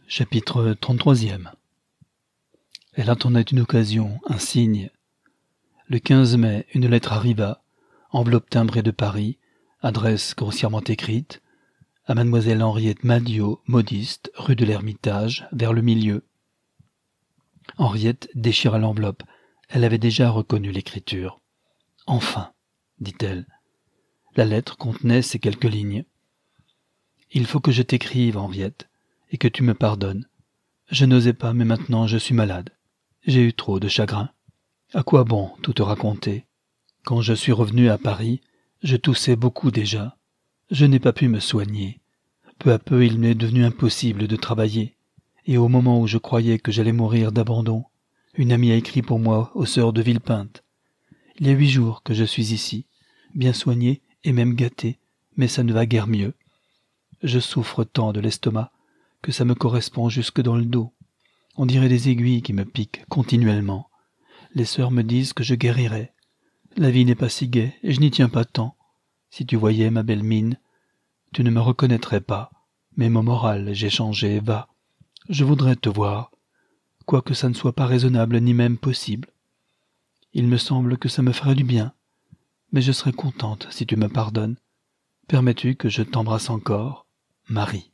Chapitre 33e. Elle attendait une occasion, un signe. Le 15 mai, une lettre arriva, enveloppe timbrée de Paris, adresse grossièrement écrite, à mademoiselle Henriette Madiot, modiste, rue de l'Ermitage, vers le milieu. Henriette déchira l'enveloppe. Elle avait déjà reconnu l'écriture. « Enfin !» dit-elle. La lettre contenait ces quelques lignes. « Il faut que je t'écrive, Henriette, et que tu me pardonnes. Je n'osais pas, mais maintenant je suis malade. J'ai eu trop de chagrin. À quoi bon tout te raconter? Quand je suis revenu à Paris, je toussais beaucoup déjà. Je n'ai pas pu me soigner. Peu à peu, il m'est devenu impossible de travailler. Et au moment où je croyais que j'allais mourir d'abandon, une amie a écrit pour moi aux sœurs de Villepinte. Il y a 8 jours que je suis ici, bien soigné et même gâté, mais ça ne va guère mieux. Je souffre tant de l'estomac que ça me correspond jusque dans le dos. On dirait des aiguilles qui me piquent continuellement. Les sœurs me disent que je guérirai. La vie n'est pas si gaie et je n'y tiens pas tant. Si tu voyais ma belle mine, tu ne me reconnaîtrais pas. Mais mon moral, j'ai changé, va. Je voudrais te voir, quoique ça ne soit pas raisonnable ni même possible. Il me semble que ça me ferait du bien, mais je serais contente si tu me pardonnes. Permets-tu que je t'embrasse encore? Marie.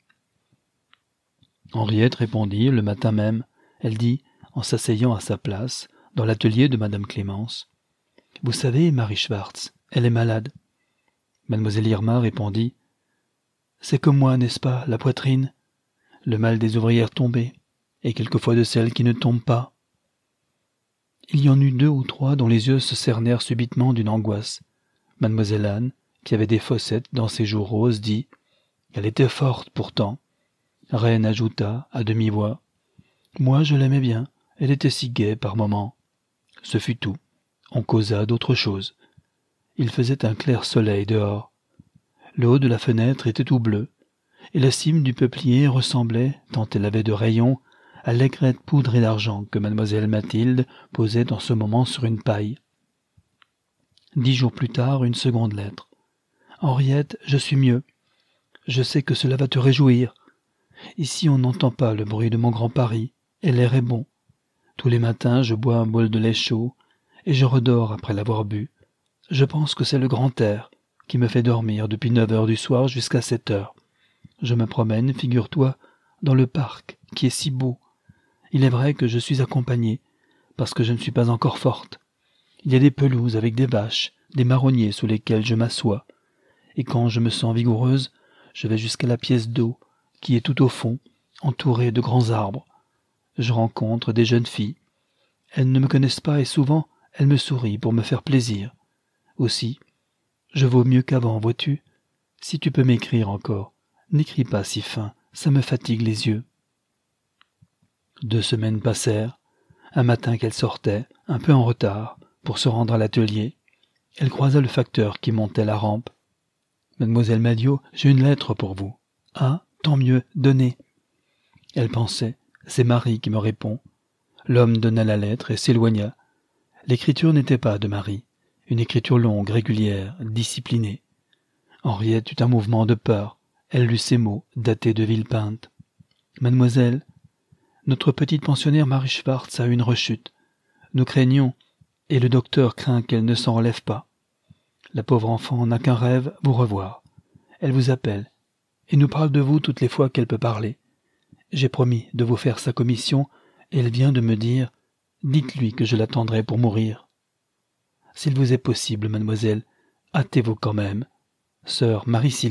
Henriette répondit le matin même. Elle dit, en s'asseyant à sa place, dans l'atelier de madame Clémence: « Vous savez, Marie Schwartz, elle est malade. » Mademoiselle Irma répondit: « C'est comme moi, n'est-ce pas, la poitrine? Le mal des ouvrières tombées, et quelquefois de celles qui ne tombent pas. » Il y en eut 2 ou 3 dont les yeux se cernèrent subitement d'une angoisse. Mademoiselle Anne, qui avait des fossettes dans ses joues roses, dit: « Elle était forte pourtant. » Reine ajouta, à demi-voix: « Moi, je l'aimais bien, elle était si gaie par moments. » Ce fut tout. On causa d'autre chose. Il faisait un clair soleil dehors. Le haut de la fenêtre était tout bleu, et la cime du peuplier ressemblait, tant elle avait de rayons, à l'aigrette poudrée d'argent que mademoiselle Mathilde posait en ce moment sur une paille. 10 jours plus tard, une seconde lettre. « Henriette, je suis mieux. Je sais que cela va te réjouir. Ici, on n'entend pas le bruit de mon grand Paris, et l'air est bon. Tous les matins, je bois un bol de lait chaud, et je redors après l'avoir bu. Je pense que c'est le grand air qui me fait dormir depuis 9 heures du soir jusqu'à 7 heures. Je me promène, figure-toi, dans le parc, qui est si beau. Il est vrai que je suis accompagnée, parce que je ne suis pas encore forte. Il y a des pelouses avec des vaches, des marronniers sous lesquels je m'assois, et quand je me sens vigoureuse, je vais jusqu'à la pièce d'eau, qui est tout au fond, entourée de grands arbres. Je rencontre des jeunes filles. Elles ne me connaissent pas et souvent, elles me sourient pour me faire plaisir. Aussi, je vaux mieux qu'avant, vois-tu? Si tu peux m'écrire encore, n'écris pas si fin, ça me fatigue les yeux. » 2 semaines passèrent. Un matin qu'elle sortait, un peu en retard, pour se rendre à l'atelier, elle croisa le facteur qui montait la rampe. « Mademoiselle Madiot, j'ai une lettre pour vous. »« Ah, tant mieux, donnez. » Elle pensait: « C'est Marie qui me répond. » L'homme donna la lettre et s'éloigna. L'écriture n'était pas de Marie, une écriture longue, régulière, disciplinée. Henriette eut un mouvement de peur. Elle lut ces mots, datés de Villepinte. « Mademoiselle, notre petite pensionnaire Marie Schwartz a eu une rechute. Nous craignons, et le docteur craint qu'elle ne s'en relève pas. La pauvre enfant n'a qu'un rêve, vous revoir. Elle vous appelle, et nous parle de vous toutes les fois qu'elle peut parler. J'ai promis de vous faire sa commission, et elle vient de me dire: dites-lui que je l'attendrai pour mourir. S'il vous est possible, mademoiselle, hâtez-vous quand même. Sœur Marie-Sylvie. »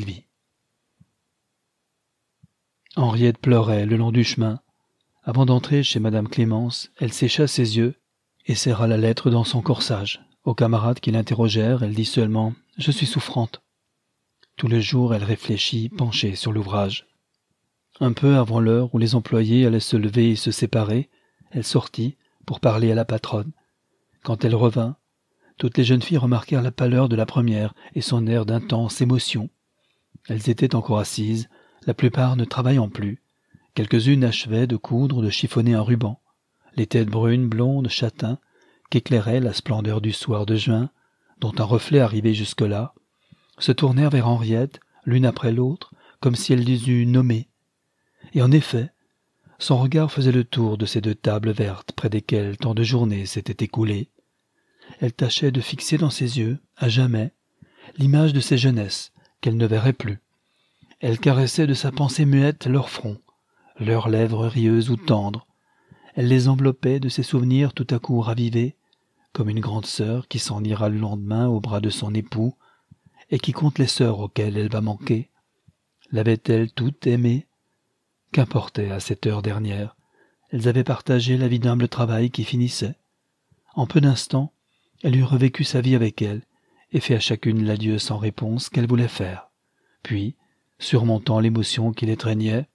Henriette pleurait le long du chemin. Avant d'entrer chez madame Clémence, elle sécha ses yeux et serra la lettre dans son corsage. Aux camarades qui l'interrogèrent, elle dit seulement: « Je suis souffrante. » Tout le jour, elle réfléchit, penchée sur l'ouvrage. Un peu avant l'heure où les employés allaient se lever et se séparer, elle sortit pour parler à la patronne. Quand elle revint, toutes les jeunes filles remarquèrent la pâleur de la première et son air d'intense émotion. Elles étaient encore assises, la plupart ne travaillant plus. Quelques-unes achevaient de coudre ou de chiffonner un ruban. Les têtes brunes, blondes, châtains, qu'éclairait la splendeur du soir de juin, dont un reflet arrivait jusque-là, se tournèrent vers Henriette, l'une après l'autre, comme si elles les eût nommées. Et en effet, Son regard faisait le tour de ces deux tables vertes près desquelles tant de journées s'étaient écoulées. Elle tâchait de fixer dans ses yeux, à jamais, l'image de ses jeunesses, qu'elle ne verrait plus. Elle caressait de sa pensée muette leurs fronts, leurs lèvres rieuses ou tendres. Elle les enveloppait de ses souvenirs tout à coup ravivés, comme une grande sœur qui s'en ira le lendemain au bras de son époux, et qui compte les sœurs auxquelles elle va manquer. L'avait-elle toute aimée? Qu'importait à cette heure dernière? Elles avaient partagé la vie d'humble travail qui finissait. En peu d'instants, elle eut revécu sa vie avec elle, et fait à chacune l'adieu sans réponse qu'elle voulait faire. Puis, surmontant l'émotion qui l'étreignait,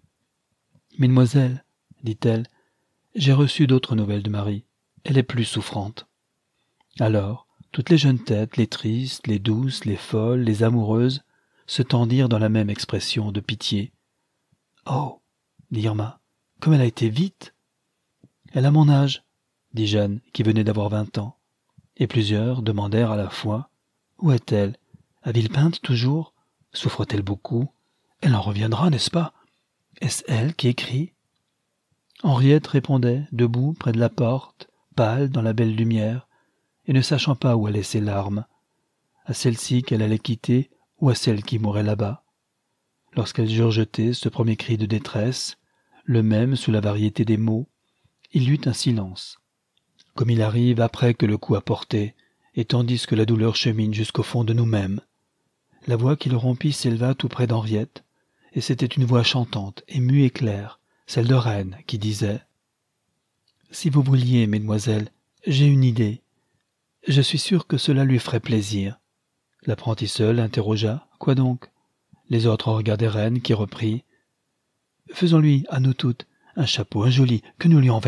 « Mesdemoiselles, dit-elle, j'ai reçu d'autres nouvelles de Marie. Elle est plus souffrante. » Alors, toutes les jeunes têtes, les tristes, les douces, les folles, les amoureuses, se tendirent dans la même expression de pitié. « Oh, dit Irma, comme elle a été vite !»« Elle a mon âge, dit Jeanne, qui venait d'avoir 20 ans. Et plusieurs demandèrent à la fois. « Où est-elle? À Villepinte toujours? Souffre-t-elle beaucoup? Elle en reviendra, n'est-ce pas? Est-ce elle qui écrit ?» Henriette répondait, debout près de la porte, pâle dans la belle lumière, et ne sachant pas où allaient ses larmes, à celle-ci qu'elle allait quitter ou à celle qui mourait là-bas. Lorsqu'elles eurent jeté ce premier cri de détresse, le même sous la variété des mots, il y eut un silence, comme il arrive après que le coup a porté, et tandis que la douleur chemine jusqu'au fond de nous-mêmes. La voix qui le rompit s'éleva tout près d'Henriette, et c'était une voix chantante, émue et claire, celle de reine, qui disait « Si vous vouliez, mesdemoiselles, j'ai une idée. Je suis sûre que cela lui ferait plaisir. » L'apprenti seul interrogea « Quoi donc ?» Les autres regardèrent Reine, qui reprit « Faisons-lui, à nous toutes, un chapeau, un joli, que nous lui enverrons. »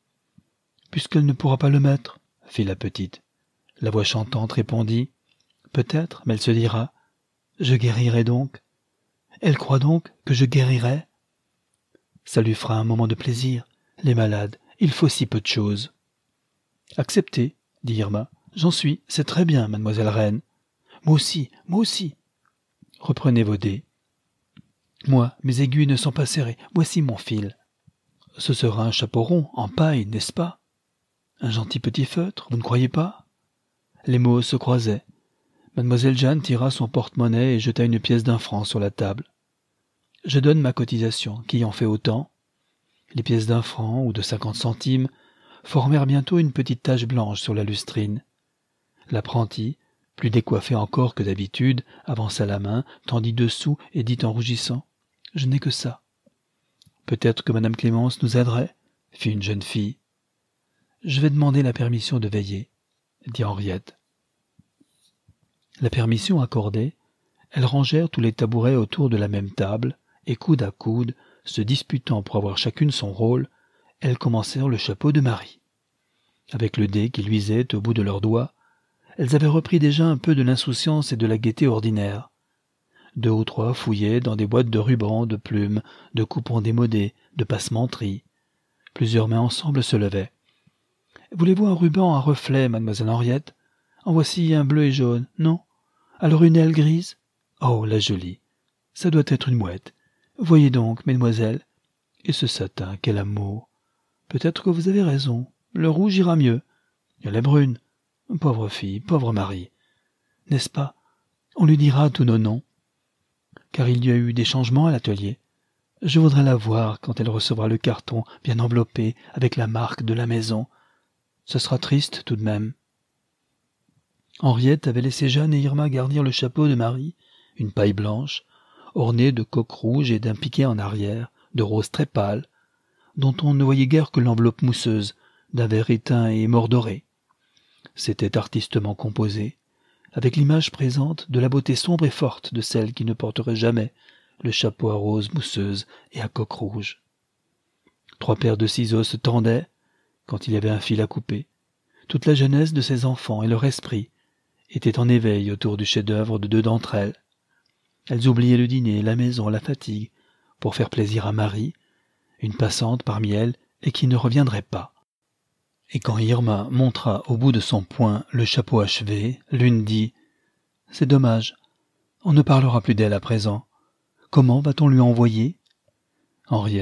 « Puisqu'elle ne pourra pas le mettre, » fit la petite. La voix chantante répondit « Peut-être, mais elle se dira « Je guérirai donc. » Elle croit donc que je guérirai. Ça lui fera un moment de plaisir. Les malades, il faut si peu de choses. « Acceptez, dit Irma. J'en suis, c'est très bien, mademoiselle Reine. Moi aussi, moi aussi. Reprenez vos dés. Moi, mes aiguilles ne sont pas serrées. Voici mon fil. Ce sera un chapeau rond, en paille, n'est-ce pas? Un gentil petit feutre, vous ne croyez pas? Les mots se croisaient. Mademoiselle Jeanne tira son porte-monnaie et jeta une pièce d'1 franc sur la table. Je donne ma cotisation, qui en fait autant. Les pièces d'1 franc ou de 50 centimes formèrent bientôt une petite tache blanche sur la lustrine. L'apprenti, plus décoiffé encore que d'habitude, avança la main, tendit 2 sous et dit en rougissant « Je n'ai que ça. »« Peut-être que madame Clémence nous aiderait, » fit une jeune fille. « Je vais demander la permission de veiller, » dit Henriette. La permission accordée, elles rangèrent tous les tabourets autour de la même table, et coude à coude, se disputant pour avoir chacune son rôle, elles commencèrent le chapeau de Marie. Avec le dé qui luisait au bout de leurs doigts, elles avaient repris déjà un peu de l'insouciance et de la gaieté ordinaire. 2 ou 3 fouillaient dans des boîtes de rubans, de plumes, de coupons démodés, de passementeries. Plusieurs mains ensemble se levaient. « Voulez-vous un ruban à reflets, mademoiselle Henriette? En voici un bleu et jaune, non? Alors une aile grise? Oh, la jolie! Ça doit être une mouette. Voyez donc, mesdemoiselles. Et ce satin, quel amour! Peut-être que vous avez raison. Le rouge ira mieux. Elle est brune. Pauvre fille, pauvre Marie. N'est-ce pas? On lui dira tous nos noms. Car il y a eu des changements à l'atelier. Je voudrais la voir quand elle recevra le carton bien enveloppé avec la marque de la maison. Ce sera triste tout de même. » Henriette avait laissé Jeanne et Irma garnir le chapeau de Marie, une paille blanche, ornée de coques rouges et d'un piquet en arrière, de rose très pâle, dont on ne voyait guère que l'enveloppe mousseuse, d'un vert éteint et mordoré. C'était artistement composé, avec l'image présente de la beauté sombre et forte de celle qui ne porterait jamais le chapeau à rose mousseuse et à coque rouge. 3 paires de ciseaux se tendaient, quand il y avait un fil à couper. Toute la jeunesse de ses enfants et leur esprit étaient en éveil autour du chef-d'œuvre de 2 d'entre elles. Elles oubliaient le dîner, la maison, la fatigue, pour faire plaisir à Marie, une passante parmi elles et qui ne reviendrait pas. Et quand Irma montra au bout de son poing le chapeau achevé, l'une dit « C'est dommage, on ne parlera plus d'elle à présent. Comment va-t-on lui envoyer ?» Henriette,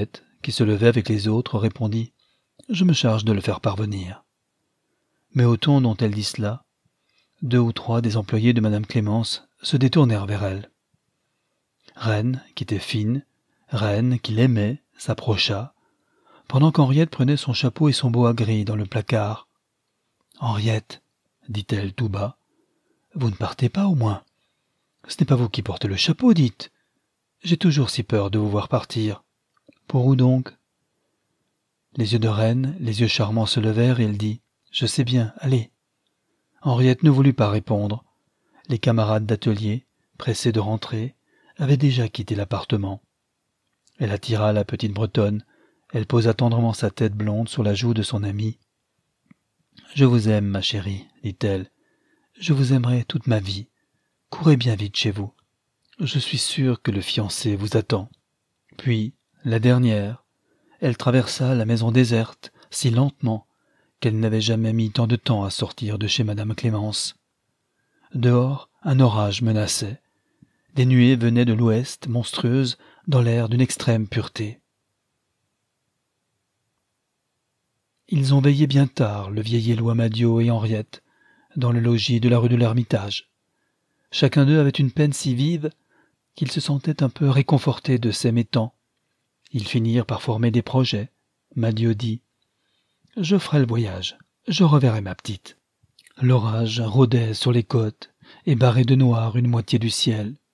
qui se levait avec les autres, répondit « Je me charge de le faire parvenir. » Mais au ton dont elle dit cela, 2 ou 3 des employés de madame Clémence se détournèrent vers elle. Reine, qui était fine, Reine, qui l'aimait, s'approcha, pendant qu'Henriette prenait son chapeau et son boa gris dans le placard. « Henriette, dit-elle tout bas, vous ne partez pas au moins. Ce n'est pas vous qui portez le chapeau, dites. J'ai toujours si peur de vous voir partir. Pour où donc ?» Les yeux de Reine, les yeux charmants se levèrent et elle dit « Je sais bien, allez. » Henriette ne voulut pas répondre. Les camarades d'atelier, pressés de rentrer, avaient déjà quitté l'appartement. Elle attira la petite Bretonne, elle posa tendrement sa tête blonde sur la joue de son amie. « Je vous aime, ma chérie, dit-elle. Je vous aimerai toute ma vie. Courez bien vite chez vous. Je suis sûre que le fiancé vous attend. » Puis, la dernière, elle traversa la maison déserte, si lentement, qu'elle n'avait jamais mis tant de temps à sortir de chez madame Clémence. Dehors, un orage menaçait. Des nuées venaient de l'ouest, monstrueuses, dans l'air d'une extrême pureté. Ils ont veillé bien tard, le vieil Éloi Madiot et Henriette, dans le logis de la rue de l'Ermitage. Chacun d'eux avait une peine si vive qu'ils se sentaient un peu réconfortés de s'aimer tant. Ils finirent par former des projets. Madiot dit « Je ferai le voyage, je reverrai ma petite. » L'orage rôdait sur les côtes et barrait de noir une moitié du ciel.